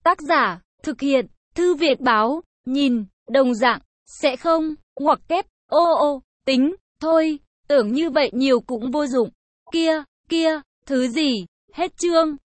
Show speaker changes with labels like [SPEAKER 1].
[SPEAKER 1] Tác giả, thực hiện, Thư viện báo, nhìn, đồng dạng, sẽ không, ngoặc kép, tính, thôi, tưởng như vậy nhiều cũng vô dụng. Kia, thứ gì, hết chương.